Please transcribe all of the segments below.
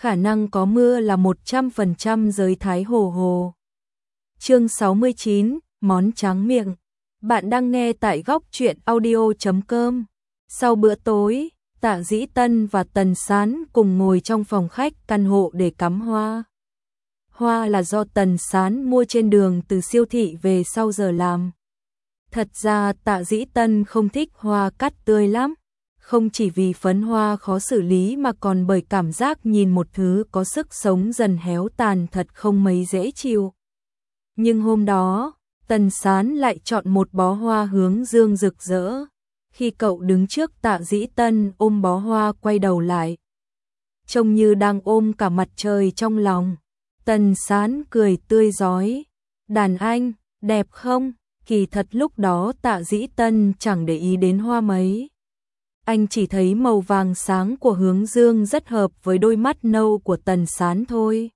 khả năng có mưa là 100% giới Thái Hồ Hồ. Chương 69, món tráng miệng. Bạn đang nghe tại góc truyện audio.com. Sau bữa tối, Tạ Dĩ Tân và Tần Sán cùng ngồi trong phòng khách căn hộ để cắm hoa. Hoa là do Tần Sán mua trên đường từ siêu thị về sau giờ làm. Thật ra Tạ Dĩ Tân không thích hoa cắt tươi lắm. Không chỉ vì phấn hoa khó xử lý mà còn bởi cảm giác nhìn một thứ có sức sống dần héo tàn thật không mấy dễ chịu. Nhưng hôm đó, Tần Sán lại chọn một bó hoa hướng dương rực rỡ. Khi cậu đứng trước Tạ Dĩ Tân ôm bó hoa quay đầu lại, trông như đang ôm cả mặt trời trong lòng. Tần Sán cười tươi rói. Đàn anh, đẹp không? Kỳ thật lúc đó Tạ Dĩ Tân chẳng để ý đến hoa mấy. Anh chỉ thấy màu vàng sáng của hướng dương rất hợp với đôi mắt nâu của Tần Sán thôi.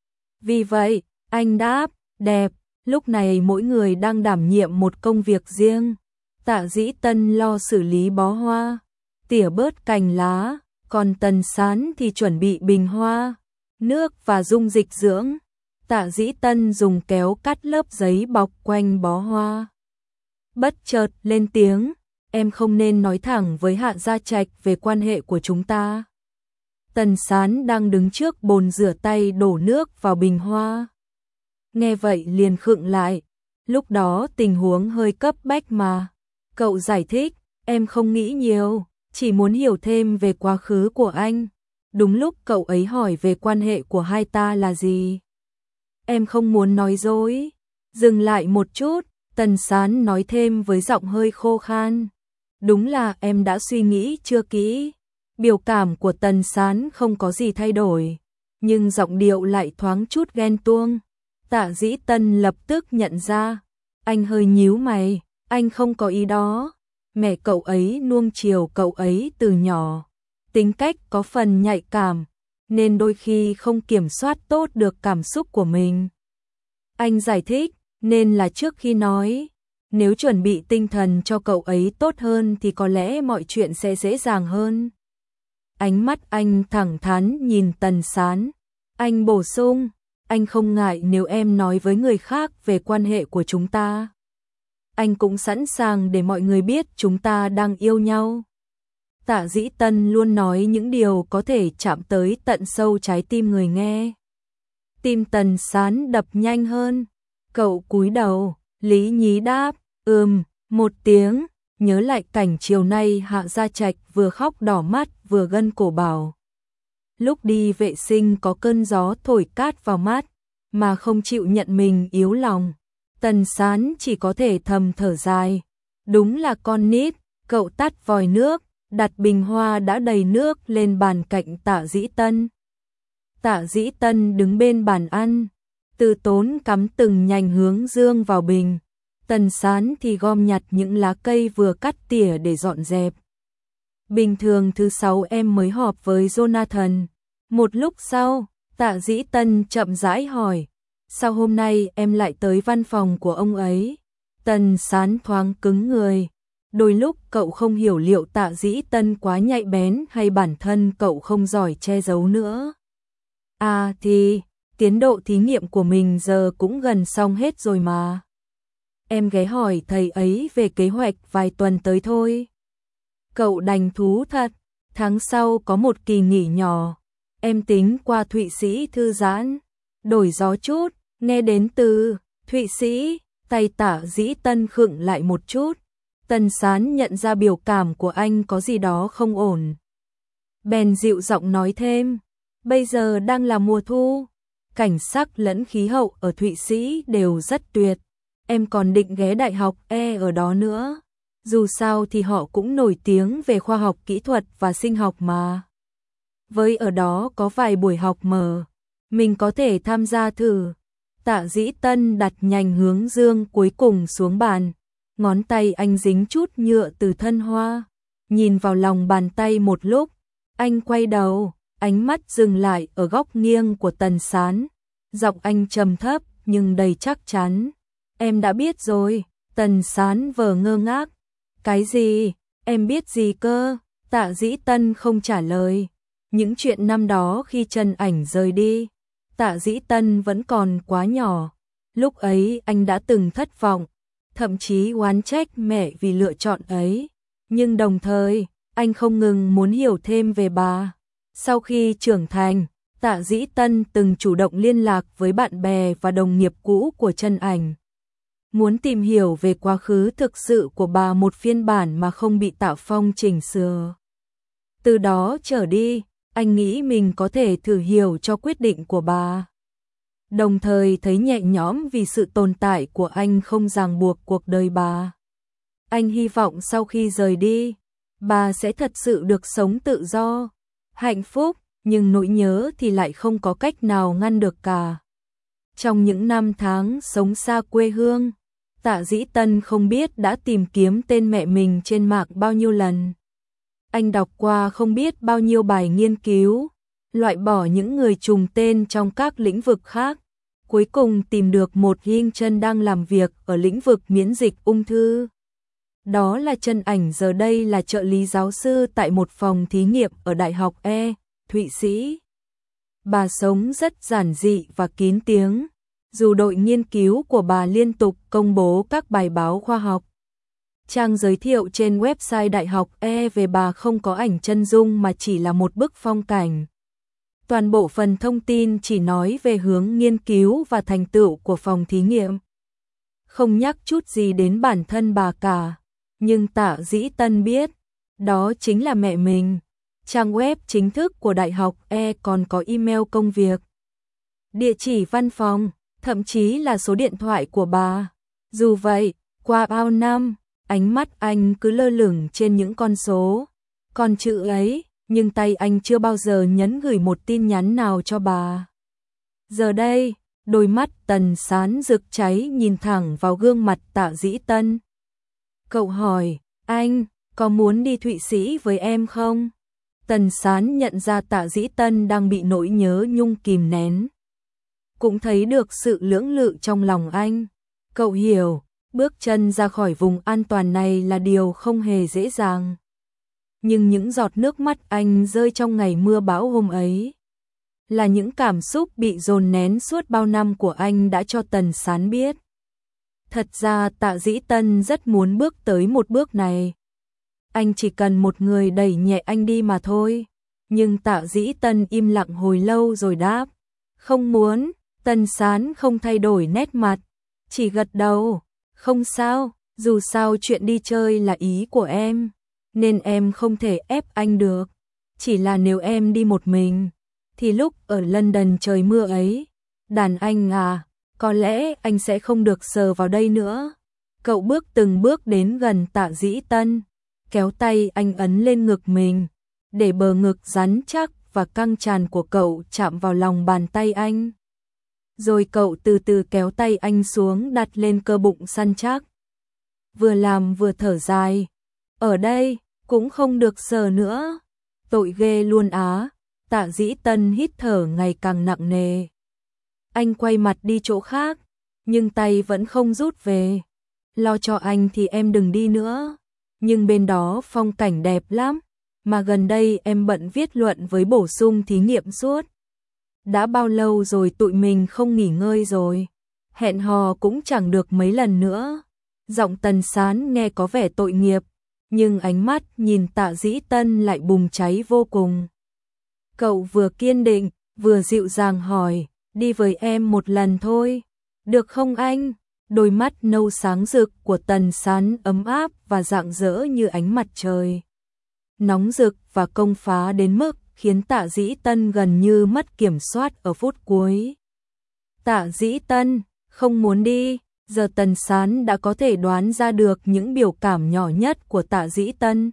Vì vậy, anh đáp, đẹp. Lúc này mỗi người đang đảm nhiệm một công việc riêng. Tạ Dĩ Tân lo xử lý bó hoa, tỉa bớt cành lá, còn Tần Sán thì chuẩn bị bình hoa, nước và dung dịch dưỡng. Tạ Dĩ Tân dùng kéo cắt lớp giấy bọc quanh bó hoa. Bất chợt lên tiếng, em không nên nói thẳng với Hạ Gia Trạch về quan hệ của chúng ta. Tần Sán đang đứng trước bồn rửa tay đổ nước vào bình hoa. Nghe vậy liền khựng lại, lúc đó tình huống hơi cấp bách mà. Cậu giải thích, em không nghĩ nhiều, chỉ muốn hiểu thêm về quá khứ của anh. Đúng lúc cậu ấy hỏi về quan hệ của hai ta là gì. Em không muốn nói dối. Dừng lại một chút, Tần Sán nói thêm với giọng hơi khô khan. Đúng là em đã suy nghĩ chưa kỹ. Biểu cảm của Tần Sán không có gì thay đổi, nhưng giọng điệu lại thoáng chút ghen tuông. Tạ Dĩ Tân lập tức nhận ra. Anh hơi nhíu mày, anh không có ý đó. Mẹ cậu ấy nuông chiều cậu ấy từ nhỏ. Tính cách có phần nhạy cảm, nên đôi khi không kiểm soát tốt được cảm xúc của mình. Anh giải thích, nên là trước khi nói, nếu chuẩn bị tinh thần cho cậu ấy tốt hơn thì có lẽ mọi chuyện sẽ dễ dàng hơn. Ánh mắt anh thẳng thắn nhìn Tần Sán. Anh bổ sung, anh không ngại nếu em nói với người khác về quan hệ của chúng ta. Anh cũng sẵn sàng để mọi người biết chúng ta đang yêu nhau. Tạ Dĩ Tân luôn nói những điều có thể chạm tới tận sâu trái tim người nghe. Tim Tần Sán đập nhanh hơn. Cậu cúi đầu, lý nhí đáp, một tiếng, nhớ lại cảnh chiều nay Hạ Gia Trạch vừa khóc đỏ mắt vừa gân cổ bảo. Lúc đi vệ sinh có cơn gió thổi cát vào mắt, mà không chịu nhận mình yếu lòng. Tần Sán chỉ có thể thầm thở dài. Đúng là con nít. Cậu tắt vòi nước, đặt bình hoa đã đầy nước lên bàn cạnh Tạ Dĩ Tân. Tạ Dĩ Tân đứng bên bàn ăn, từ tốn cắm từng nhành hướng dương vào bình. Tần Sán thì gom nhặt những lá cây vừa cắt tỉa để dọn dẹp. Bình thường thứ 6 em mới họp với Jonathan. Một lúc sau, Tạ Dĩ Tân chậm rãi hỏi, sao hôm nay em lại tới văn phòng của ông ấy? Tần Sán thoáng cứng người. Đôi lúc cậu không hiểu liệu Tạ Dĩ Tân quá nhạy bén hay bản thân cậu không giỏi che giấu nữa. À thì, tiến độ thí nghiệm của mình giờ cũng gần xong hết rồi mà. Em ghé hỏi thầy ấy về kế hoạch vài tuần tới thôi. Cậu đành thú thật, tháng sau có một kỳ nghỉ nhỏ. Em tính qua Thụy Sĩ thư giãn, đổi gió chút. Nghe đến từ Thụy Sĩ, tay Tạ Dĩ Tân khựng lại một chút. Tần Sán nhận ra biểu cảm của anh có gì đó không ổn. Bèn dịu giọng nói thêm, bây giờ đang là mùa thu, cảnh sắc lẫn khí hậu ở Thụy Sĩ đều rất tuyệt. Em còn định ghé đại học ở đó nữa. Dù sao thì họ cũng nổi tiếng về khoa học kỹ thuật và sinh học mà. Với ở đó có vài buổi học mở, mình có thể tham gia thử. Tạ Dĩ Tân đặt nhành hướng dương cuối cùng xuống bàn. Ngón tay anh dính chút nhựa từ thân hoa. Nhìn vào lòng bàn tay một lúc, anh quay đầu, ánh mắt dừng lại ở góc nghiêng của Tần Sán. Giọng anh trầm thấp nhưng đầy chắc chắn. Em đã biết rồi. Tần Sán vờ ngơ ngác. Cái gì? Em biết gì cơ? Tạ Dĩ Tân không trả lời. Những chuyện năm đó khi Trần Ảnh rời đi, Tạ Dĩ Tân vẫn còn quá nhỏ. Lúc ấy anh đã từng thất vọng, thậm chí oán trách mẹ vì lựa chọn ấy. Nhưng đồng thời, anh không ngừng muốn hiểu thêm về bà. Sau khi trưởng thành, Tạ Dĩ Tân từng chủ động liên lạc với bạn bè và đồng nghiệp cũ của Trần Ảnh. Muốn tìm hiểu về quá khứ thực sự của bà, một phiên bản mà không bị Tạ Phong chỉnh sửa. Từ đó trở đi, anh nghĩ mình có thể thử hiểu cho quyết định của bà. Đồng thời thấy nhẹ nhõm vì sự tồn tại của anh không ràng buộc cuộc đời bà. Anh hy vọng sau khi rời đi, bà sẽ thật sự được sống tự do, hạnh phúc, nhưng nỗi nhớ thì lại không có cách nào ngăn được cả. Trong những năm tháng sống xa quê hương, Tạ Dĩ Tân không biết đã tìm kiếm tên mẹ mình trên mạng bao nhiêu lần. Anh đọc qua không biết bao nhiêu bài nghiên cứu, loại bỏ những người trùng tên trong các lĩnh vực khác. Cuối cùng tìm được một Ying Chân đang làm việc ở lĩnh vực miễn dịch ung thư. Đó là Trần Ảnh, giờ đây là trợ lý giáo sư tại một phòng thí nghiệm ở Đại học Thụy Sĩ. Bà sống rất giản dị và kín tiếng, dù đội nghiên cứu của bà liên tục công bố các bài báo khoa học. Trang giới thiệu trên website Đại học về bà không có ảnh chân dung mà chỉ là một bức phong cảnh. Toàn bộ phần thông tin chỉ nói về hướng nghiên cứu và thành tựu của phòng thí nghiệm. Không nhắc chút gì đến bản thân bà cả. Nhưng Tạ Dĩ Tân biết, đó chính là mẹ mình. Trang web chính thức của Đại học còn có email công việc, địa chỉ văn phòng, thậm chí là số điện thoại của bà. Dù vậy, qua bao năm, ánh mắt anh cứ lơ lửng trên những con số, con chữ ấy, nhưng tay anh chưa bao giờ nhấn gửi một tin nhắn nào cho bà. Giờ đây, đôi mắt Tần Sán rực cháy nhìn thẳng vào gương mặt Tạ Dĩ Tân. Cậu hỏi, anh, có muốn đi Thụy Sĩ với em không? Tần Sán nhận ra Tạ Dĩ Tân đang bị nỗi nhớ nhung kìm nén. Cũng thấy được sự lưỡng lự trong lòng anh. Cậu hiểu, bước chân ra khỏi vùng an toàn này là điều không hề dễ dàng. Nhưng những giọt nước mắt anh rơi trong ngày mưa bão hôm ấy là những cảm xúc bị dồn nén suốt bao năm của anh đã cho Tần Sán biết. Thật ra Tạ Dĩ Tân rất muốn bước tới một bước này. Anh chỉ cần một người đẩy nhẹ anh đi mà thôi. Nhưng Tạ Dĩ Tân im lặng hồi lâu rồi đáp. Không muốn. Tần Sán không thay đổi nét mặt, chỉ gật đầu. Không sao, dù sao chuyện đi chơi là ý của em, nên em không thể ép anh được. Chỉ là nếu em đi một mình, thì lúc ở London trời mưa ấy, đàn anh à, có lẽ anh sẽ không được sờ vào đây nữa. Cậu bước từng bước đến gần Tạ Dĩ Tân, kéo tay anh ấn lên ngực mình, để bờ ngực rắn chắc và căng tràn của cậu chạm vào lòng bàn tay anh. Rồi cậu từ từ kéo tay anh xuống đặt lên cơ bụng săn chắc. Vừa làm vừa thở dài. Ở đây, cũng không được sờ nữa. Tội ghê luôn á. Tạ Dĩ Tân hít thở ngày càng nặng nề. Anh quay mặt đi chỗ khác, nhưng tay vẫn không rút về. Lo cho anh thì em đừng đi nữa. Nhưng bên đó phong cảnh đẹp lắm. Mà gần đây em bận viết luận với bổ sung thí nghiệm suốt. Đã bao lâu rồi tụi mình không nghỉ ngơi rồi. Hẹn hò cũng chẳng được mấy lần nữa. Giọng Tần Sán nghe có vẻ tội nghiệp, nhưng ánh mắt nhìn Tạ Dĩ Tân lại bùng cháy vô cùng. Cậu vừa kiên định, vừa dịu dàng hỏi, đi với em một lần thôi, được không anh? Đôi mắt nâu sáng rực của Tần Sán ấm áp và rạng rỡ như ánh mặt trời. Nóng rực và công phá đến mức khiến Tạ Dĩ Tân gần như mất kiểm soát ở phút cuối. Tạ Dĩ Tân, không muốn đi. Giờ Tần Sán đã có thể đoán ra được những biểu cảm nhỏ nhất của Tạ Dĩ Tân.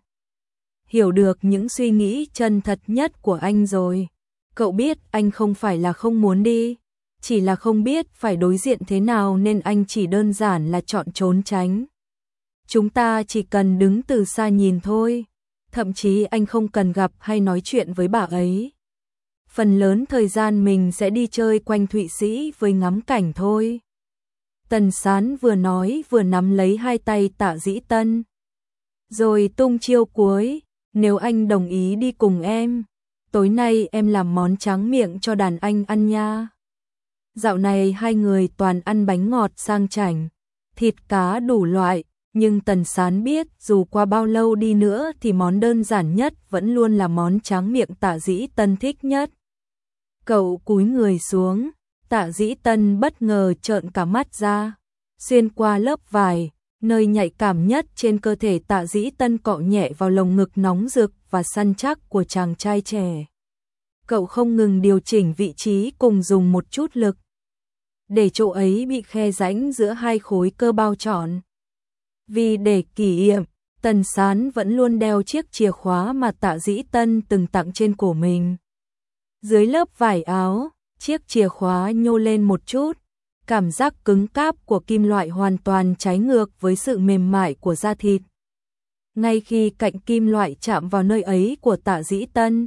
Hiểu được những suy nghĩ chân thật nhất của anh rồi. Cậu biết anh không phải là không muốn đi, chỉ là không biết phải đối diện thế nào nên anh chỉ đơn giản là chọn trốn tránh. Chúng ta chỉ cần đứng từ xa nhìn thôi. Thậm chí anh không cần gặp hay nói chuyện với bà ấy. Phần lớn thời gian mình sẽ đi chơi quanh Thụy Sĩ với ngắm cảnh thôi. Tần Sán vừa nói vừa nắm lấy hai tay Tạ Dĩ Tân. Rồi tung chiêu cuối, nếu anh đồng ý đi cùng em, tối nay em làm món tráng miệng cho đàn anh ăn nha. Dạo này hai người toàn ăn bánh ngọt sang chảnh, thịt cá đủ loại, nhưng Tần Sán biết dù qua bao lâu đi nữa thì món đơn giản nhất vẫn luôn là món tráng miệng Tạ Dĩ Tân thích nhất. Cậu cúi người xuống, Tạ Dĩ Tân bất ngờ trợn cả mắt ra, xuyên qua lớp vải, nơi nhạy cảm nhất trên cơ thể Tạ Dĩ Tân cọ nhẹ vào lồng ngực nóng rực và săn chắc của chàng trai trẻ. Cậu không ngừng điều chỉnh vị trí cùng dùng một chút lực, để chỗ ấy bị khe rãnh giữa hai khối cơ bao trọn. Vì để kỷ niệm, Tần Sán vẫn luôn đeo chiếc chìa khóa mà Tạ Dĩ Tân từng tặng trên cổ mình. Dưới lớp vải áo, chiếc chìa khóa nhô lên một chút, cảm giác cứng cáp của kim loại hoàn toàn trái ngược với sự mềm mại của da thịt. Ngay khi cạnh kim loại chạm vào nơi ấy của Tạ Dĩ Tân,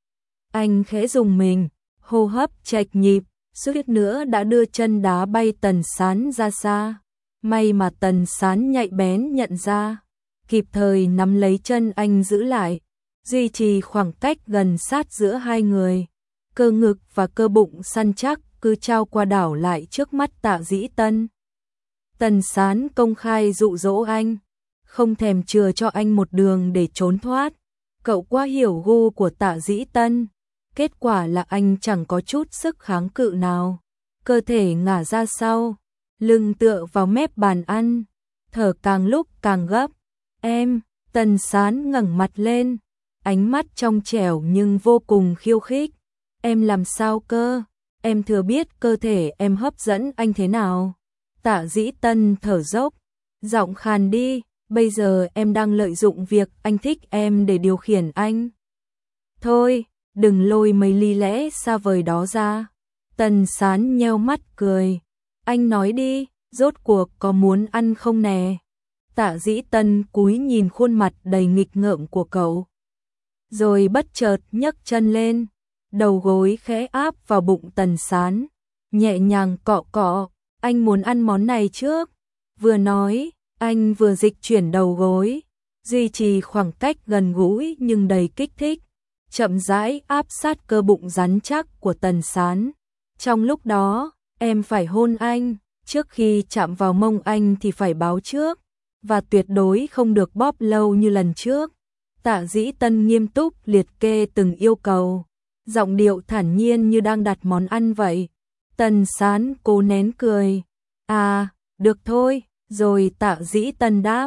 anh khẽ rùng mình, hô hấp chệch nhịp, suýt nữa đã đưa chân đá bay Tần Sán ra xa. May mà Tần Sán nhạy bén nhận ra, kịp thời nắm lấy chân anh giữ lại, duy trì khoảng cách gần sát giữa hai người. Cơ ngực và cơ bụng săn chắc cứ trao qua đảo lại trước mắt Tạ Dĩ Tân. Tần Sán công khai dụ dỗ anh, không thèm chừa cho anh một đường để trốn thoát. Cậu quá hiểu gu của Tạ Dĩ Tân, kết quả là anh chẳng có chút sức kháng cự nào. Cơ thể ngả ra sau, lưng tựa vào mép bàn ăn, thở càng lúc càng gấp. Em, Tần Sán ngẩng mặt lên, ánh mắt trong trẻo nhưng vô cùng khiêu khích. Em làm sao cơ? Em thừa biết cơ thể em hấp dẫn anh thế nào. Tạ Dĩ Tân thở dốc, giọng khàn đi, bây giờ em đang lợi dụng việc anh thích em để điều khiển anh. Thôi, đừng lôi mấy lý lẽ xa vời đó ra. Tần Sán nheo mắt cười. Anh nói đi, rốt cuộc có muốn ăn không nè? Tạ Dĩ Tân cúi nhìn khuôn mặt đầy nghịch ngợm của cậu, rồi bất chợt nhấc chân lên, đầu gối khẽ áp vào bụng Tần Sán, nhẹ nhàng cọ cọ. Anh muốn ăn món này trước. Vừa nói, anh vừa dịch chuyển đầu gối, duy trì khoảng cách gần gũi nhưng đầy kích thích, chậm rãi áp sát cơ bụng rắn chắc của Tần Sán. Trong lúc đó, em phải hôn anh, trước khi chạm vào mông anh thì phải báo trước, và tuyệt đối không được bóp lâu như lần trước. Tạ Dĩ Tân nghiêm túc liệt kê từng yêu cầu, giọng điệu thản nhiên như đang đặt món ăn vậy. Tần Sán cố nén cười. À, được thôi, rồi Tạ Dĩ Tân đáp.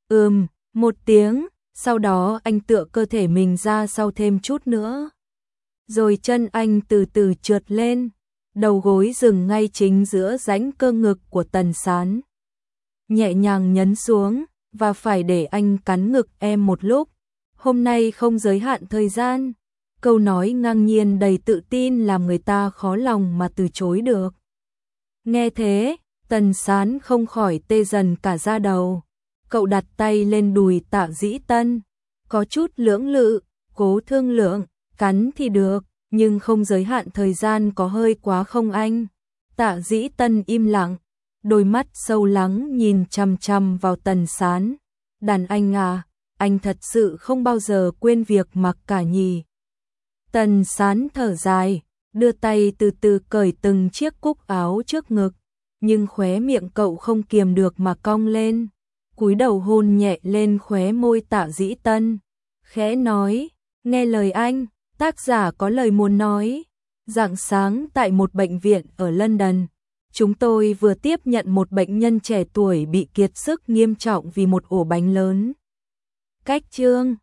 Một tiếng, sau đó anh tựa cơ thể mình ra sau thêm chút nữa. Rồi chân anh từ từ trượt lên, đầu gối dừng ngay chính giữa rãnh cơ ngực của Tần Sán. Nhẹ nhàng nhấn xuống, và phải để anh cắn ngực em một lúc. Hôm nay không giới hạn thời gian. Câu nói ngang nhiên đầy tự tin làm người ta khó lòng mà từ chối được. Nghe thế, Tần Sán không khỏi tê dần cả da đầu. Cậu đặt tay lên đùi Tạ Dĩ Tân, có chút lưỡng lự, cố thương lượng, cắn thì được, nhưng không giới hạn thời gian có hơi quá không anh? Tạ Dĩ Tân im lặng, đôi mắt sâu lắng nhìn chằm chằm vào Tần Sán. Đàn anh à, anh thật sự không bao giờ quên việc mặc cả nhỉ? Tần Sán thở dài, đưa tay từ từ cởi từng chiếc cúc áo trước ngực, nhưng khóe miệng cậu không kiềm được mà cong lên, cúi đầu hôn nhẹ lên khóe môi Tạ Dĩ Tân, khẽ nói, nghe lời anh, tác giả có lời muốn nói. Rạng sáng tại một bệnh viện ở London, chúng tôi vừa tiếp nhận một bệnh nhân trẻ tuổi bị kiệt sức nghiêm trọng vì một ổ bánh lớn. Cách chương